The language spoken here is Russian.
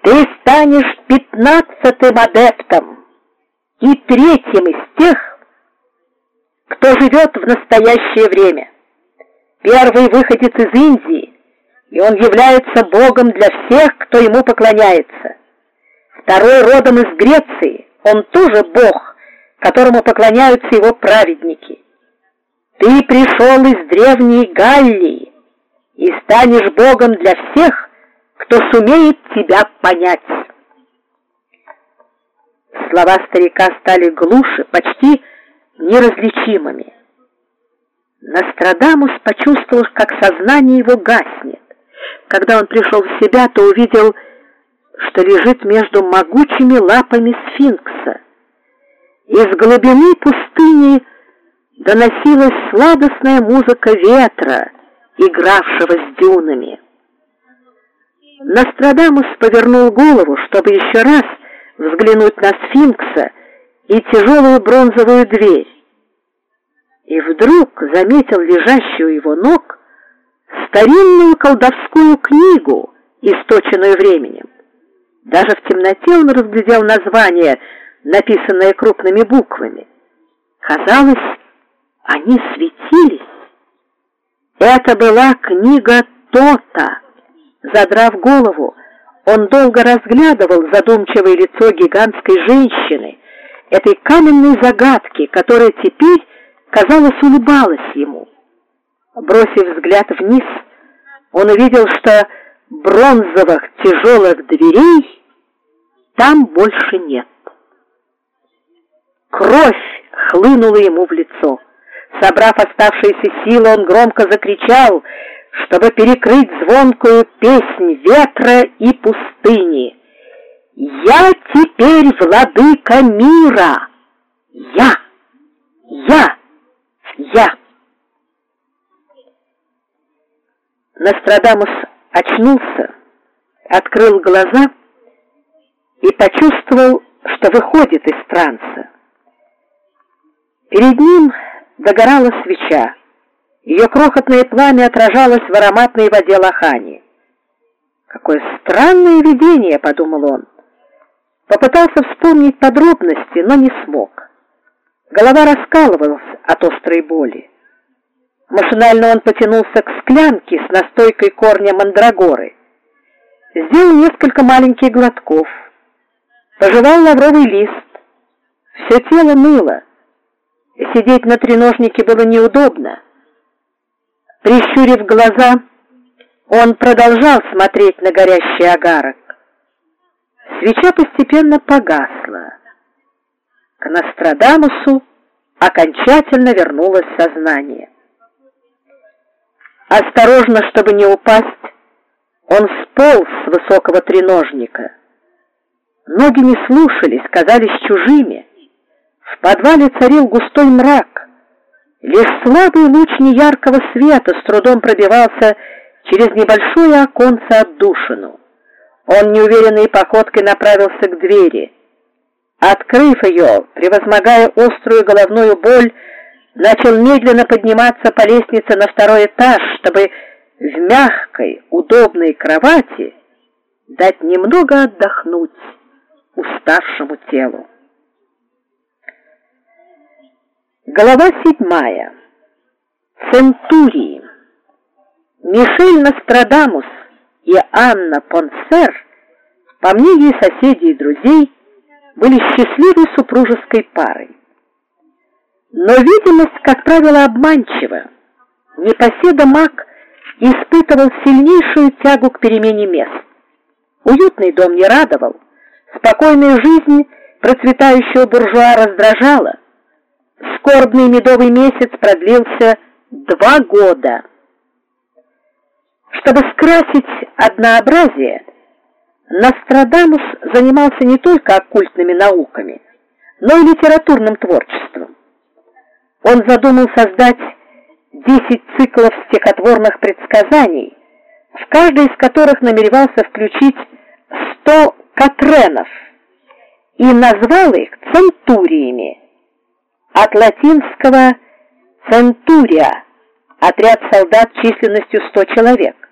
Ты станешь 15-м адептом и 3-м из тех, кто живет в настоящее время. Первый выходец из Индии, и он является богом для всех, кто ему поклоняется. Второй родом из Греции, он тоже бог, которому поклоняются его праведники. Ты пришел из древней Галлии и станешь богом для всех, кто сумеет тебя понять. Слова старика стали глуше, почти неразличимыми. Нострадамус почувствовал, как сознание его гаснет. Когда он пришел в себя, то увидел, что лежит между могучими лапами сфинкса. Из глубины пустыни доносилась сладостная музыка ветра, игравшего с дюнами. Нострадамус повернул голову, чтобы еще раз взглянуть на сфинкса и тяжелую бронзовую дверь. И вдруг заметил лежащую у его ног старинную колдовскую книгу, источенную временем. Даже в темноте он разглядел название, написанное крупными буквами. Казалось, они светились. Это была книга Тота. Задрав голову, он долго разглядывал задумчивое лицо гигантской женщины, этой каменной загадки, которая теперь, казалось, улыбалась ему. Бросив взгляд вниз, он увидел, что бронзовых тяжелых дверей там больше нет. Кровь хлынула ему в лицо. Собрав оставшиеся силы, он громко закричал, чтобы перекрыть звонкую песнь ветра и пустыни. «Я теперь владыка мира! Я! Нострадамус очнулся, открыл глаза и почувствовал, что выходит из транса. Перед ним догорала свеча. Ее крохотное пламя отражалось в ароматной воде лохани. «Какое странное видение!» — подумал он. Попытался вспомнить подробности, но не смог. Голова раскалывалась от острой боли. Машинально он потянулся к склянке с настойкой корня мандрагоры. Сделал несколько маленьких глотков. Пожевал лавровый лист. Все тело ныло. Сидеть на треножнике было неудобно. Прищурив глаза, он продолжал смотреть на горящий агарок. Свеча постепенно погасла. К Нострадамусу окончательно вернулось сознание. Осторожно, чтобы не упасть, он сполз с высокого треножника. Ноги не слушались, казались чужими. В подвале царил густой мрак. Лишь слабый луч неяркого света с трудом пробивался через небольшое оконце отдушину. Он неуверенной походкой направился к двери. Открыв ее, превозмогая острую головную боль, начал медленно подниматься по лестнице на второй этаж, чтобы в мягкой, удобной кровати дать немного отдохнуть уставшему телу. Глава 7. Центурии. Мишель Нострадамус и Анна Понсер, по мнению соседей и друзей, были счастливой супружеской парой. Но видимость, как правило, обманчива. Непоседа Мак испытывал сильнейшую тягу к перемене мест. Уютный дом не радовал, спокойная жизнь процветающего буржуа раздражала. Скорбный медовый месяц продлился 2 года. Чтобы скрасить однообразие, Нострадамус занимался не только оккультными науками, но и литературным творчеством. Он задумал создать 10 циклов стихотворных предсказаний, в каждый из которых намеревался включить 100 катренов, и назвал их центуриями, от латинского «центурия» — отряд солдат численностью 100 человек.